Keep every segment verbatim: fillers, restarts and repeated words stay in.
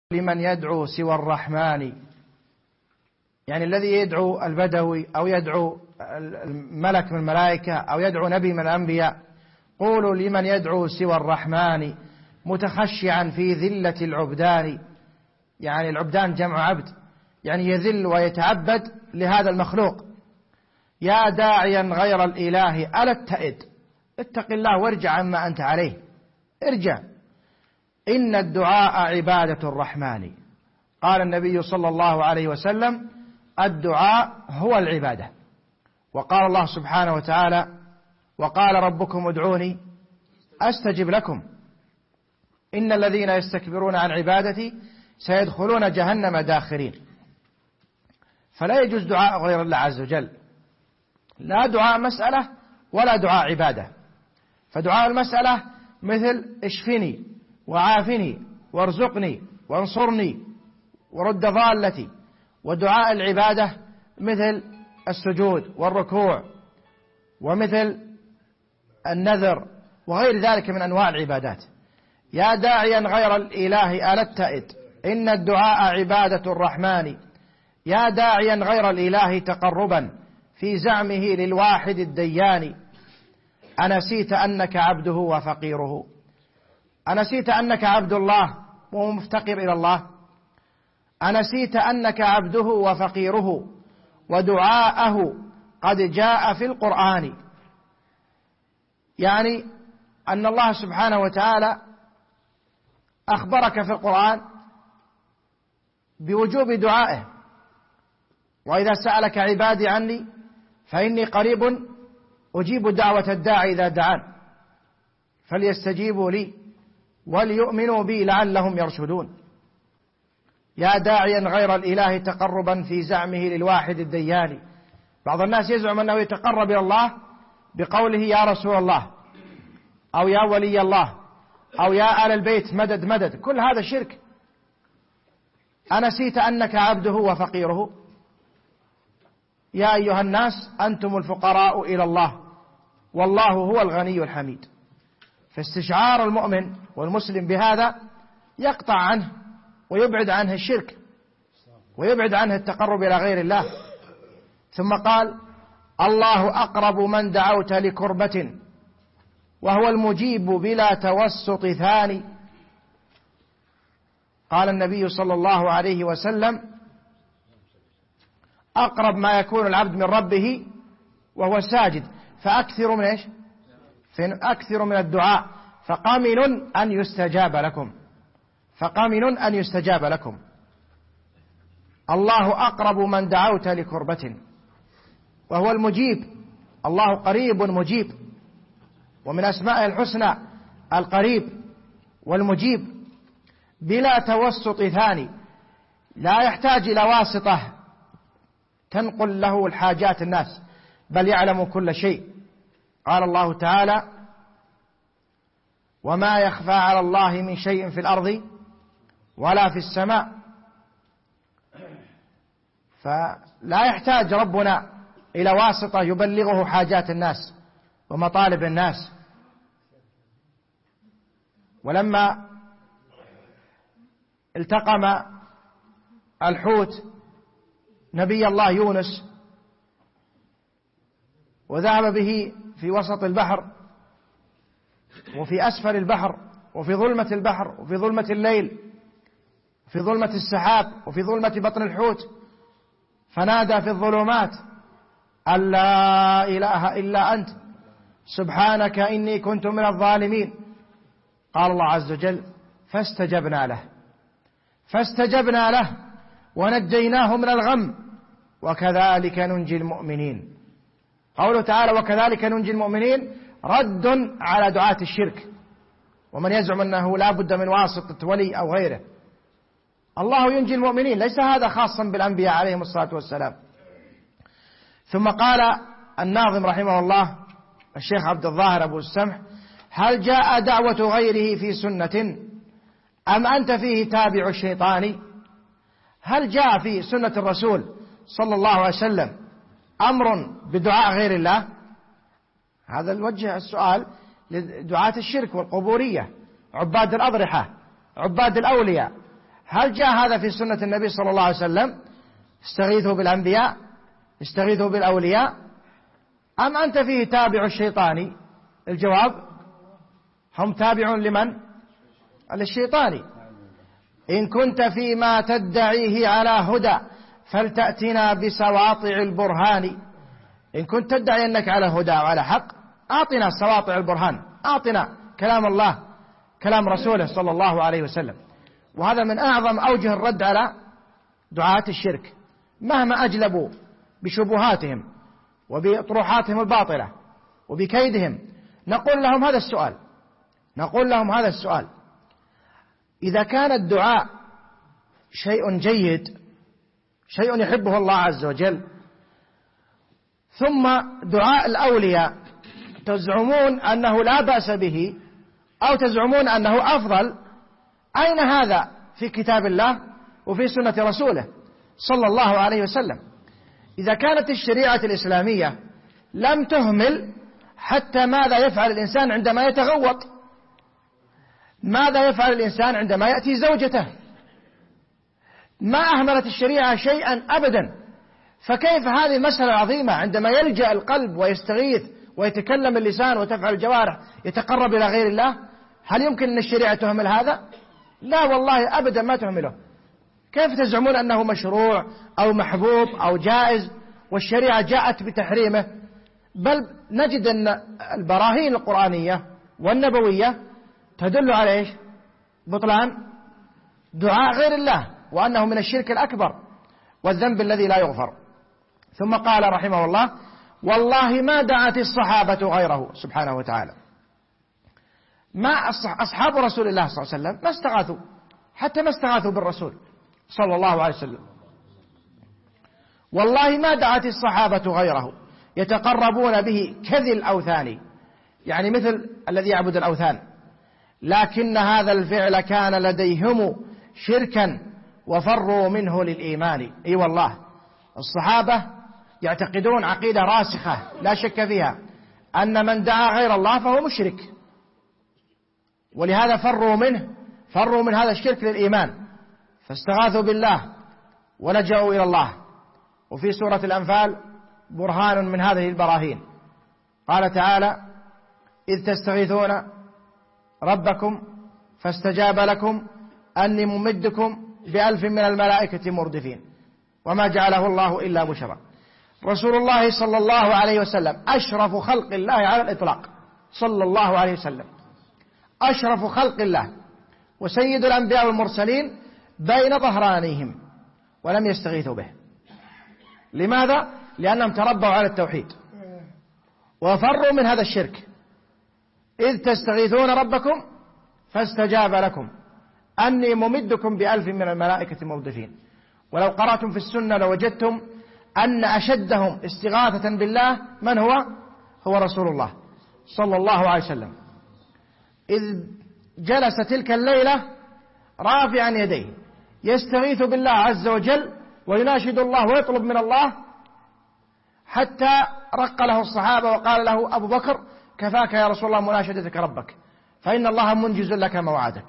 لمن يدعو سوى الرحمن، يعني الذي يدعو البدوي أو يدعو الملك من الملائكة أو يدعو نبي من الأنبياء، قولوا لمن يدعو سوى الرحمن متخشعا في ذلة العبدان. يعني العبدان جمع عبد، يعني يذل ويتعبد لهذا المخلوق. يا داعيا غير الإله ألا اتئد، اتق الله وارجع عما أنت عليه، ارجع. إن الدعاء عبادة الرحمن، قال النبي صلى الله عليه وسلم: الدعاء هو العبادة. وقال الله سبحانه وتعالى: وقال ربكم ادعوني أستجب لكم إن الذين يستكبرون عن عبادتي سيدخلون جهنم داخرين. فلا يجوز دعاء غير الله عز وجل، لا دعاء مسألة ولا دعاء عبادة. فدعاء المسألة مثل اشفني وعافني وارزقني وانصرني ورد ضالتي، ودعاء العبادة مثل السجود والركوع ومثل النذر وغير ذلك من أنواع العبادات. يا داعيا غير الإله ألا اتئد، إن الدعاء عبادة الرحمن. يا داعيا غير الإله تقربا في زعمه للواحد الديان. أنسيت أنك عبده وفقيره، أنسيت أنك عبد الله ومفتقر إلى الله، أنسيت أنك عبده وفقيره ودعاءه قد جاء في القرآن. يعني أن الله سبحانه وتعالى أخبرك في القرآن بوجوب دعائه: وإذا سألك عبادي عني فإني قريب أجيب دعوة الداعي إذا دعان فليستجيبوا لي وليؤمنوا بي لعلهم يرشدون. يا داعيا غير الإله تقربا في زعمه للواحد الديان. بعض الناس يزعم أنه يتقرب إلى الله بقوله يا رسول الله أو يا ولي الله أو يا آل البيت مدد مدد، كل هذا شرك. أنسيت أنك عبده وفقيره. يا أيها الناس أنتم الفقراء إلى الله والله هو الغني الحميد. فاستشعار المؤمن والمسلم بهذا يقطع عنه ويبعد عنه الشرك ويبعد عنه التقرب إلى غير الله. ثم قال: الله أقرب من دعوت لكربة وهو المجيب بلا توسط ثاني. قال النبي صلى الله عليه وسلم: أقرب ما يكون العبد من ربه وهو ساجد فأكثر من إيش؟ أكثر من الدعاء فقمن أن يستجاب لكم، فقمن أن يستجاب لكم. الله أقرب من دعوت لكربة وهو المجيب، الله قريب مجيب، ومن أسمائه الحسنى القريب والمجيب بلا توسط ثاني، لا يحتاج إلى واسطة تنقل له الحاجات الناس، بل يعلم كل شيء. قال الله تعالى: وما يخفى على الله من شيء في الأرض ولا في السماء. فلا يحتاج ربنا إلى واسطة يبلغه حاجات الناس ومطالب الناس. ولما التقم الحوت نبي الله يونس وذهب به في وسط البحر وفي أسفل البحر وفي ظلمة البحر وفي ظلمة الليل وفي ظلمة السحاب وفي ظلمة بطن الحوت، فنادى في الظلمات أن لا إله إلا أنت سبحانك إني كنت من الظالمين. قال الله عز وجل: فاستجبنا له فاستجبنا له ونجيناه من الغم وكذلك ننجي المؤمنين. قوله تعالى وكذلك ننجي المؤمنين رد على دعاة الشرك ومن يزعم أنه لا بد من واسطة ولي أو غيره. الله ينجي المؤمنين، ليس هذا خاصا بالأنبياء عليهم الصلاة والسلام. ثم قال الناظم رحمه الله الشيخ عبد الظاهر أبو السمح: هل جاء دعوة غيره في سنة أم أنت فيه تابع الشيطان؟ هل جاء في سنة الرسول صلى الله عليه وسلم أمر بدعاء غير الله؟ هذا الوجه السؤال لدعاة الشرك والقبورية، عباد الأضرحة، عباد الأولياء. هل جاء هذا في سنة النبي صلى الله عليه وسلم؟ استغيثوا بالأنبياء، استغيثوا بالأولياء، أم أنت فيه تابع الشيطاني؟ الجواب: هم تابع لمن؟ للشيطاني. إن كنت فيما تدعيه على هدى فلتأتنا بسواطع البرهان. إن كنت تدعي أنك على هدى وعلى حق، أعطنا سواطع البرهان، أعطنا كلام الله، كلام رسوله صلى الله عليه وسلم. وهذا من أعظم أوجه الرد على دعاة الشرك، مهما أجلبوا بشبهاتهم وبطروحاتهم الباطلة وبكيدهم، نقول لهم هذا السؤال نقول لهم هذا السؤال: إذا كان الدعاء شيء جيد، شيء يحبه الله عز وجل، ثم دعاء الأولياء تزعمون أنه لا بأس به أو تزعمون أنه أفضل، أين هذا في كتاب الله وفي سنة رسوله صلى الله عليه وسلم؟ إذا كانت الشريعة الإسلامية لم تهمل حتى ماذا يفعل الإنسان عندما يتغوط، ماذا يفعل الإنسان عندما يأتي زوجته، ما أهملت الشريعة شيئا أبدا. فكيف هذه المسألة العظيمة عندما يلجأ القلب ويستغيث ويتكلم اللسان وتفعل الجوارح يتقرب إلى غير الله؟ هل يمكن أن الشريعة تهمل هذا؟ لا والله أبدا ما تهمله. كيف تزعمون أنه مشروع أو محبوب أو جائز والشريعة جاءت بتحريمه؟ بل نجد أن البراهين القرآنية والنبوية تدل على إيش؟ بطلان دعاء غير الله، وأنه من الشرك الأكبر والذنب الذي لا يغفر. ثم قال رحمه الله: والله ما دعت الصحابة غيره سبحانه وتعالى. ما أصحاب رسول الله صلى الله عليه وسلم ما استغاثوا، حتى ما استغاثوا بالرسول صلى الله عليه وسلم. والله ما دعت الصحابة غيره يتقربون به كذي الأوثان، يعني مثل الذي يعبد الأوثان، لكن هذا الفعل كان لديهم شركا وفروا منه للإيمان. أي والله الصحابة يعتقدون عقيدة راسخة لا شك فيها أن من دعا غير الله فهو مشرك، ولهذا فروا منه فروا من هذا الشرك للإيمان، فاستغاثوا بالله ولجأوا إلى الله. وفي سورة الأنفال برهان من هذه البراهين، قال تعالى: إذ تستغيثون ربكم فاستجاب لكم أني ممدكم بألف من الملائكة مردفين وما جعله الله إلا بشرى. رسول الله صلى الله عليه وسلم أشرف خلق الله على الإطلاق، صلى الله عليه وسلم أشرف خلق الله وسيد الأنبياء والمرسلين بين ظهرانيهم، ولم يستغيثوا به. لماذا؟ لأنهم تربوا على التوحيد وفروا من هذا الشرك. إذ تستغيثون ربكم فاستجاب لكم أني ممدكم بألف من الملائكة مردفين. ولو قرأتم في السنة لوجدتم أن أشدهم استغاثة بالله من هو؟ هو رسول الله صلى الله عليه وسلم، إذ جلس تلك الليلة رافعا يديه يستغيث بالله عز وجل ويناشد الله ويطلب من الله، حتى رق له الصحابة وقال له أبو بكر: كفاك يا رسول الله مناشدتك ربك، فإن الله منجز لك ما وعدك.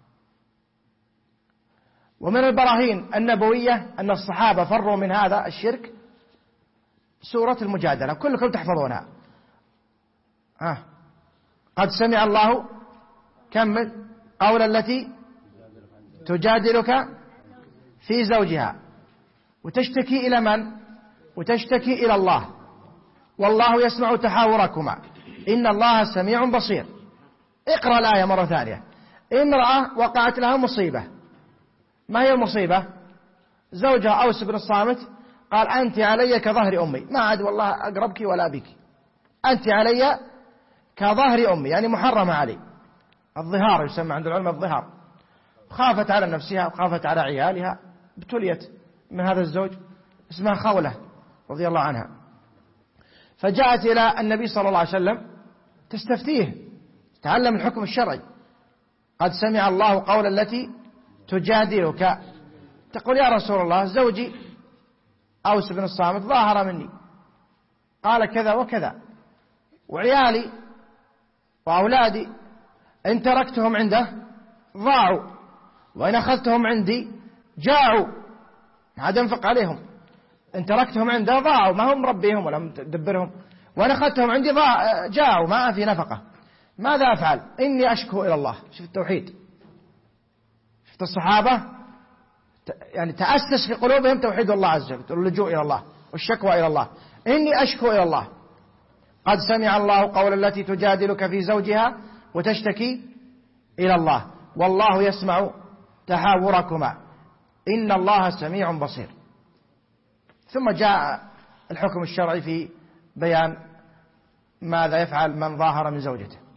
ومن البراهين النبوية أن الصحابة فروا من هذا الشرك سورة المجادلة، كلكم تحفظونها. آه. قد سمع الله كمل قول التي تجادلك في زوجها وتشتكي إلى من؟ وتشتكي إلى الله والله يسمع تحاوركما إن الله سميع بصير. اقرأ الآية مرة ثانية. امرأة وقعت لها مصيبة. ما هي المصيبة؟ زوجها أوس بن الصامت قال: أنت علي كظهر أمي، ما عاد والله أقربك ولا بك، أنت علي كظهر أمي، يعني محرمة علي. الظهار يسمى عند العلماء الظهار. خافت على نفسها وخافت على عيالها، ابتليت من هذا الزوج اسمها خولة رضي الله عنها، فجاءت إلى النبي صلى الله عليه وسلم تستفتيه، تعلم الحكم الشرعي. قد سمع الله قول التي تجادلك، تقول: يا رسول الله زوجي أوس بن الصامت ظاهر مني، قال كذا وكذا، وعيالي وأولادي إن تركتهم عنده ضاعوا، وإن أخذتهم عندي جاعوا، عاد أنفق عليهم، إن تركتهم عنده ضاعوا، ما هم مربيهم ولا مدبرهم. وإن أخذتهم عندي جاعوا ما في نفقة، ماذا أفعل؟ إني أشكو إلى الله. شوف التوحيد، شفت الصحابة يعني تأسس في قلوبهم توحيد الله عز وجل، اللجوء إلى الله والشكوى إلى الله. إني أشكو إلى الله. قد سمع الله قول التي تجادلك في زوجها وتشتكي إلى الله والله يسمع تحاوركما إن الله سميع بصير. ثم جاء الحكم الشرعي في بيان ماذا يفعل من ظاهر من زوجته.